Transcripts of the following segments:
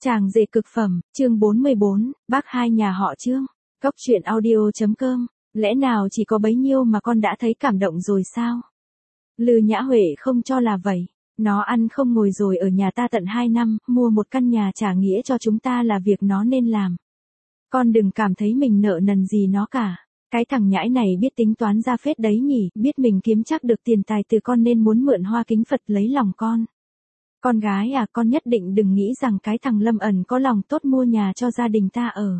Chàng rể cực phẩm, chương 44, bác hai nhà họ Trương. Cốc truyện audio.com. Lẽ nào chỉ có bấy nhiêu mà con đã thấy cảm động rồi sao? Lư Nhã Huệ không cho là vậy. Nó ăn không ngồi rồi ở nhà ta tận 2 năm, mua một căn nhà trả nghĩa cho chúng ta là việc nó nên làm. Con đừng cảm thấy mình nợ nần gì nó cả. Cái thằng nhãi này biết tính toán ra phết đấy nhỉ, biết mình kiếm chắc được tiền tài từ con nên muốn mượn hoa kính Phật lấy lòng con. Con gái à, con nhất định đừng nghĩ rằng cái thằng Lâm ẩn có lòng tốt mua nhà cho gia đình ta ở.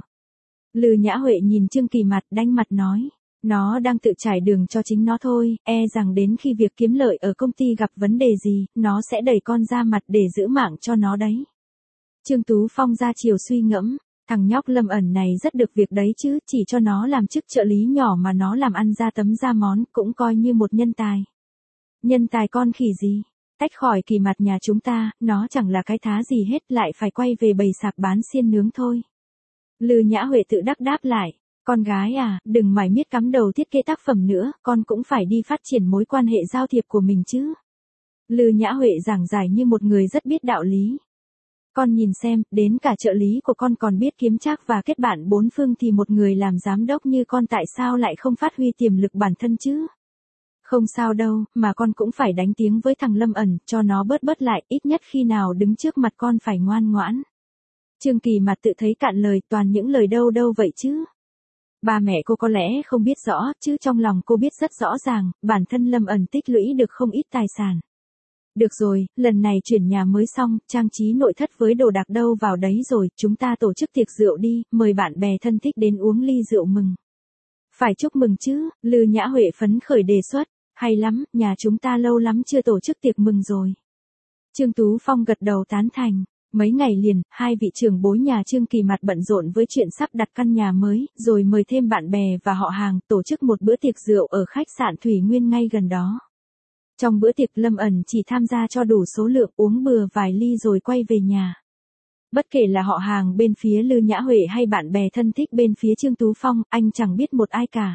Lư Nhã Huệ nhìn Trương Kỳ mặt đanh mặt nói. Nó đang tự trải đường cho chính nó thôi, rằng đến khi việc kiếm lợi ở công ty gặp vấn đề gì, nó sẽ đẩy con ra mặt để giữ mạng cho nó đấy. Trương Tú Phong ra chiều suy ngẫm, thằng nhóc Lâm ẩn này rất được việc đấy chứ, chỉ cho nó làm chức trợ lý nhỏ mà nó làm ăn ra tấm ra món, cũng coi như một nhân tài. Nhân tài con khỉ gì? Tách khỏi Kỳ mặt nhà chúng ta, nó chẳng là cái thá gì hết, lại phải quay về bày sạp bán xiên nướng thôi. Lư Nhã Huệ tự đắc đáp lại, con gái à, đừng mải miết cắm đầu thiết kế tác phẩm nữa, con cũng phải đi phát triển mối quan hệ giao thiệp của mình chứ. Lư Nhã Huệ giảng giải như một người rất biết đạo lý. Con nhìn xem, đến cả trợ lý của con còn biết kiếm trác và kết bạn bốn phương thì một người làm giám đốc như con tại sao lại không phát huy tiềm lực bản thân chứ? Không sao đâu, mà con cũng phải đánh tiếng với thằng Lâm ẩn, cho nó bớt lại, ít nhất khi nào đứng trước mặt con phải ngoan ngoãn. Trương Kỳ mặt tự thấy cạn lời, toàn những lời đâu vậy chứ. Ba mẹ cô có lẽ không biết rõ, chứ trong lòng cô biết rất rõ ràng, bản thân Lâm ẩn tích lũy được không ít tài sản. Được rồi, lần này chuyển nhà mới xong, trang trí nội thất với đồ đạc đâu vào đấy rồi, chúng ta tổ chức tiệc rượu đi, mời bạn bè thân thích đến uống ly rượu mừng. Phải chúc mừng chứ, Lư Nhã Huệ phấn khởi đề xuất. Hay lắm, nhà chúng ta lâu lắm chưa tổ chức tiệc mừng rồi. Trương Tú Phong gật đầu tán thành. Mấy ngày liền, hai vị trưởng bối nhà Trương Kỳ mặt bận rộn với chuyện sắp đặt căn nhà mới, rồi mời thêm bạn bè và họ hàng, tổ chức một bữa tiệc rượu ở khách sạn Thủy Nguyên ngay gần đó. Trong bữa tiệc Lâm ẩn chỉ tham gia cho đủ số lượng, uống bừa vài ly rồi quay về nhà. Bất kể là họ hàng bên phía Lư Nhã Huệ hay bạn bè thân thích bên phía Trương Tú Phong, anh chẳng biết một ai cả.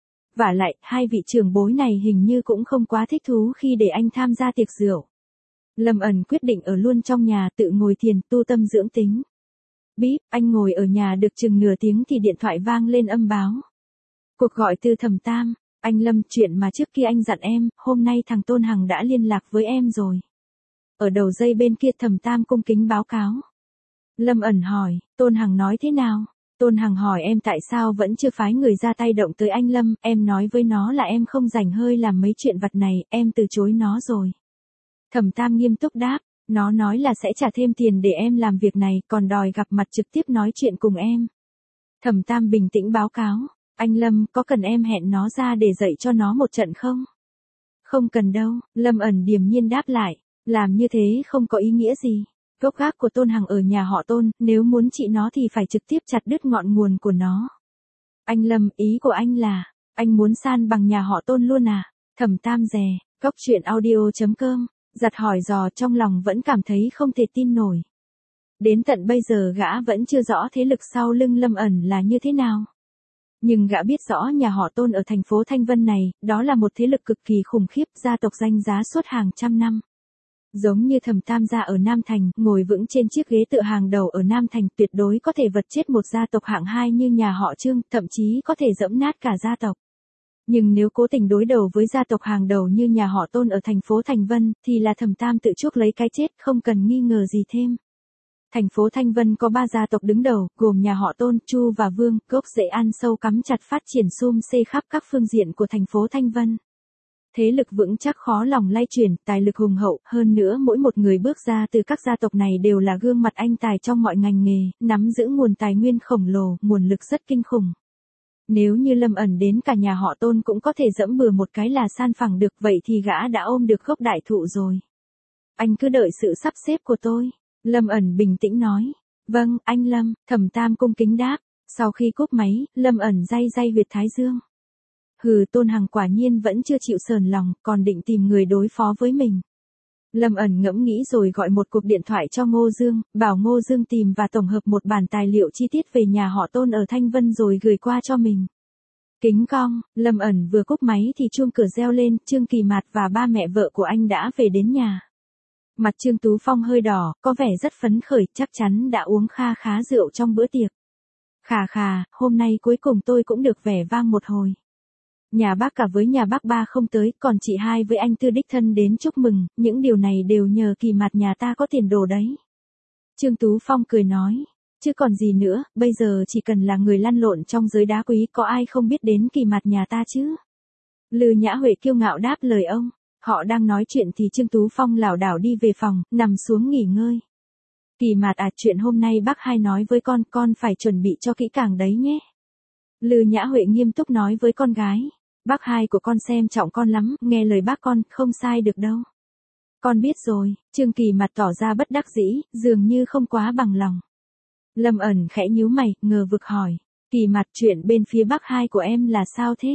Vả lại, hai vị trưởng bối này hình như cũng không quá thích thú khi để anh tham gia tiệc rượu. Lâm ẩn quyết định ở luôn trong nhà tự ngồi thiền tu tâm dưỡng tính. Bíp, anh ngồi ở nhà được chừng nửa tiếng thì điện thoại vang lên âm báo. Cuộc gọi từ Thẩm Tam, anh Lâm, chuyện mà trước kia anh dặn em, hôm nay thằng Tôn Hằng đã liên lạc với em rồi. Ở đầu dây bên kia Thẩm Tam cung kính báo cáo. Lâm ẩn hỏi, Tôn Hằng nói thế nào? Tôn Hằng hỏi em tại sao vẫn chưa phái người ra tay động tới anh Lâm, em nói với nó là em không rảnh hơi làm mấy chuyện vặt này, em từ chối nó rồi. Thẩm Tam nghiêm túc đáp, nó nói là sẽ trả thêm tiền để em làm việc này, còn đòi gặp mặt trực tiếp nói chuyện cùng em. Thẩm Tam bình tĩnh báo cáo, anh Lâm, có cần em hẹn nó ra để dạy cho nó một trận không? Không cần đâu, Lâm ẩn điềm nhiên đáp lại, làm như thế không có ý nghĩa gì. Gốc gác của Tôn Hằng ở nhà họ Tôn, nếu muốn trị nó thì phải trực tiếp chặt đứt ngọn nguồn của nó. Anh Lâm, ý của anh là, anh muốn san bằng nhà họ Tôn luôn à? Thẩm Tam dè, cốc truyện audio.com, giặt hỏi dò trong lòng vẫn cảm thấy không thể tin nổi. Đến tận bây giờ gã vẫn chưa rõ thế lực sau lưng Lâm ẩn là như thế nào. Nhưng gã biết rõ nhà họ Tôn ở thành phố Thanh Vân này, đó là một thế lực cực kỳ khủng khiếp, gia tộc danh giá suốt hàng trăm năm. Giống như Thẩm Tam gia ở Nam Thành, ngồi vững trên chiếc ghế tựa hàng đầu ở Nam Thành, tuyệt đối có thể vật chết một gia tộc hạng 2 như nhà họ Trương, thậm chí có thể giẫm nát cả gia tộc. Nhưng nếu cố tình đối đầu với gia tộc hàng đầu như nhà họ Tôn ở thành phố Thành Vân, thì là Thẩm Tam tự chuốc lấy cái chết, không cần nghi ngờ gì thêm. Thành phố Thanh Vân có 3 gia tộc đứng đầu, gồm nhà họ Tôn, Chu và Vương, gốc rễ ăn sâu cắm chặt phát triển xum xê khắp các phương diện của thành phố Thanh Vân. Thế lực vững chắc khó lòng lay chuyển, tài lực hùng hậu, hơn nữa mỗi một người bước ra từ các gia tộc này đều là gương mặt anh tài trong mọi ngành nghề, nắm giữ nguồn tài nguyên khổng lồ, nguồn lực rất kinh khủng. Nếu như Lâm ẩn đến cả nhà họ Tôn cũng có thể dẫm bừa một cái là san phẳng được, vậy thì gã đã ôm được gốc đại thụ rồi. Anh cứ đợi sự sắp xếp của tôi. Lâm ẩn bình tĩnh nói. Vâng, anh Lâm, Thẩm Tam cung kính đáp. Sau khi cúp máy, Lâm ẩn day huyệt thái dương. Tôn Hằng quả nhiên vẫn chưa chịu sờn lòng, còn định tìm người đối phó với mình. Lâm ẩn ngẫm nghĩ rồi gọi một cuộc điện thoại cho Ngô Dương, bảo Ngô Dương tìm và tổng hợp một bản tài liệu chi tiết về nhà họ Tôn ở Thanh Vân rồi gửi qua cho mình. Kính cong, Lâm ẩn vừa cúp máy thì chuông cửa reo lên, Trương Kỳ Mạt và ba mẹ vợ của anh đã về đến nhà. Mặt Trương Tú Phong hơi đỏ, có vẻ rất phấn khởi, chắc chắn đã uống kha khá rượu trong bữa tiệc. Khà khà, hôm nay cuối cùng tôi cũng được vẻ vang một hồi. Nhà bác cả với nhà bác ba không tới, còn chị hai với anh Tư đích thân đến chúc mừng, những điều này đều nhờ Kỳ Mạt nhà ta có tiền đồ đấy. Trương Tú Phong cười nói, chứ còn gì nữa, bây giờ chỉ cần là người lăn lộn trong giới đá quý có ai không biết đến Kỳ Mạt nhà ta chứ. Lư Nhã Huệ kiêu ngạo đáp lời ông. Họ đang nói chuyện thì Trương Tú Phong lảo đảo đi về phòng, nằm xuống nghỉ ngơi. Kỳ Mạt à, chuyện hôm nay bác hai nói với con phải chuẩn bị cho kỹ càng đấy nhé. Lư Nhã Huệ nghiêm túc nói với con gái. Bác hai của con xem trọng con lắm, nghe lời bác con, không sai được đâu. Con biết rồi, Trương Kỳ Mạt tỏ ra bất đắc dĩ, dường như không quá bằng lòng. Lâm Ẩn khẽ nhíu mày, ngờ vực hỏi. Kỳ Mạt, chuyện bên phía bác hai của em là sao thế?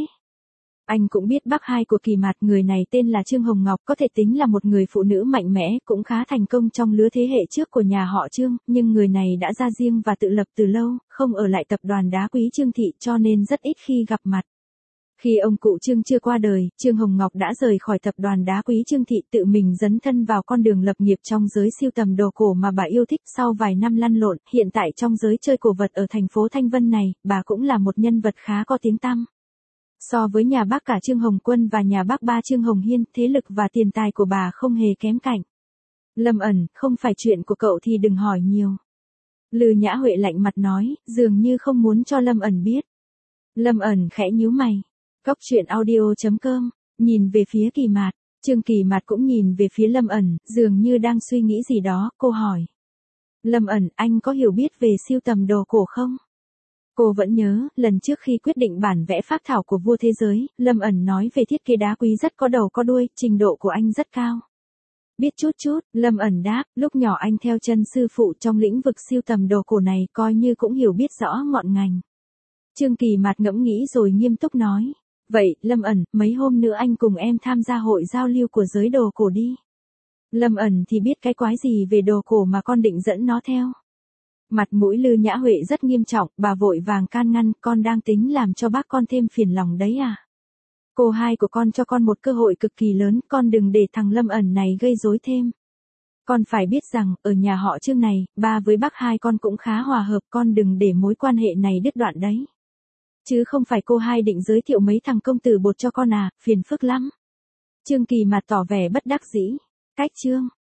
Anh cũng biết bác hai của Kỳ Mạt, người này tên là Trương Hồng Ngọc, có thể tính là một người phụ nữ mạnh mẽ, cũng khá thành công trong lứa thế hệ trước của nhà họ Trương, nhưng người này đã ra riêng và tự lập từ lâu, không ở lại tập đoàn đá quý Trương Thị cho nên rất ít khi gặp mặt. Khi ông cụ Trương chưa qua đời, Trương Hồng Ngọc đã rời khỏi tập đoàn đá quý Trương Thị, tự mình dấn thân vào con đường lập nghiệp trong giới sưu tầm đồ cổ mà bà yêu thích. Sau vài năm lăn lộn, hiện tại trong giới chơi cổ vật ở thành phố Thanh Vân này, bà cũng là một nhân vật khá có tiếng tăm. So với nhà bác cả Trương Hồng Quân và nhà bác ba Trương Hồng Hiên, thế lực và tiền tài của bà không hề kém cạnh. Lâm Ẩn, không phải chuyện của cậu thì đừng hỏi nhiều. Lư Nhã Huệ lạnh mặt nói, dường như không muốn cho Lâm Ẩn biết. Lâm Ẩn khẽ nhíu mày. Cóc truyện audio.com, nhìn về phía Kỳ Mạt. Trương Kỳ Mạt cũng nhìn về phía Lâm Ẩn, dường như đang suy nghĩ gì đó, cô hỏi. Lâm Ẩn, anh có hiểu biết về sưu tầm đồ cổ không? Cô vẫn nhớ, lần trước khi quyết định bản vẽ phác thảo của vua thế giới, Lâm Ẩn nói về thiết kế đá quý rất có đầu có đuôi, trình độ của anh rất cao. Biết chút chút, Lâm Ẩn đáp, lúc nhỏ anh theo chân sư phụ trong lĩnh vực sưu tầm đồ cổ này, coi như cũng hiểu biết rõ ngọn ngành. Trương Kỳ Mạt ngẫm nghĩ rồi nghiêm túc nói. Vậy, Lâm Ẩn, mấy hôm nữa anh cùng em tham gia hội giao lưu của giới đồ cổ đi. Lâm Ẩn thì biết cái quái gì về đồ cổ mà con định dẫn nó theo. Mặt mũi Lư Nhã Huệ rất nghiêm trọng, bà vội vàng can ngăn, con đang tính làm cho bác con thêm phiền lòng đấy à. Cô hai của con cho con một cơ hội cực kỳ lớn, con đừng để thằng Lâm Ẩn này gây rối thêm. Con phải biết rằng, ở nhà họ Trương này, ba với bác hai con cũng khá hòa hợp, con đừng để mối quan hệ này đứt đoạn đấy. Chứ không phải cô hai định giới thiệu mấy thằng công tử bột cho con à, phiền phức lắm. Trương Kỳ Mạt tỏ vẻ bất đắc dĩ. Cách Trương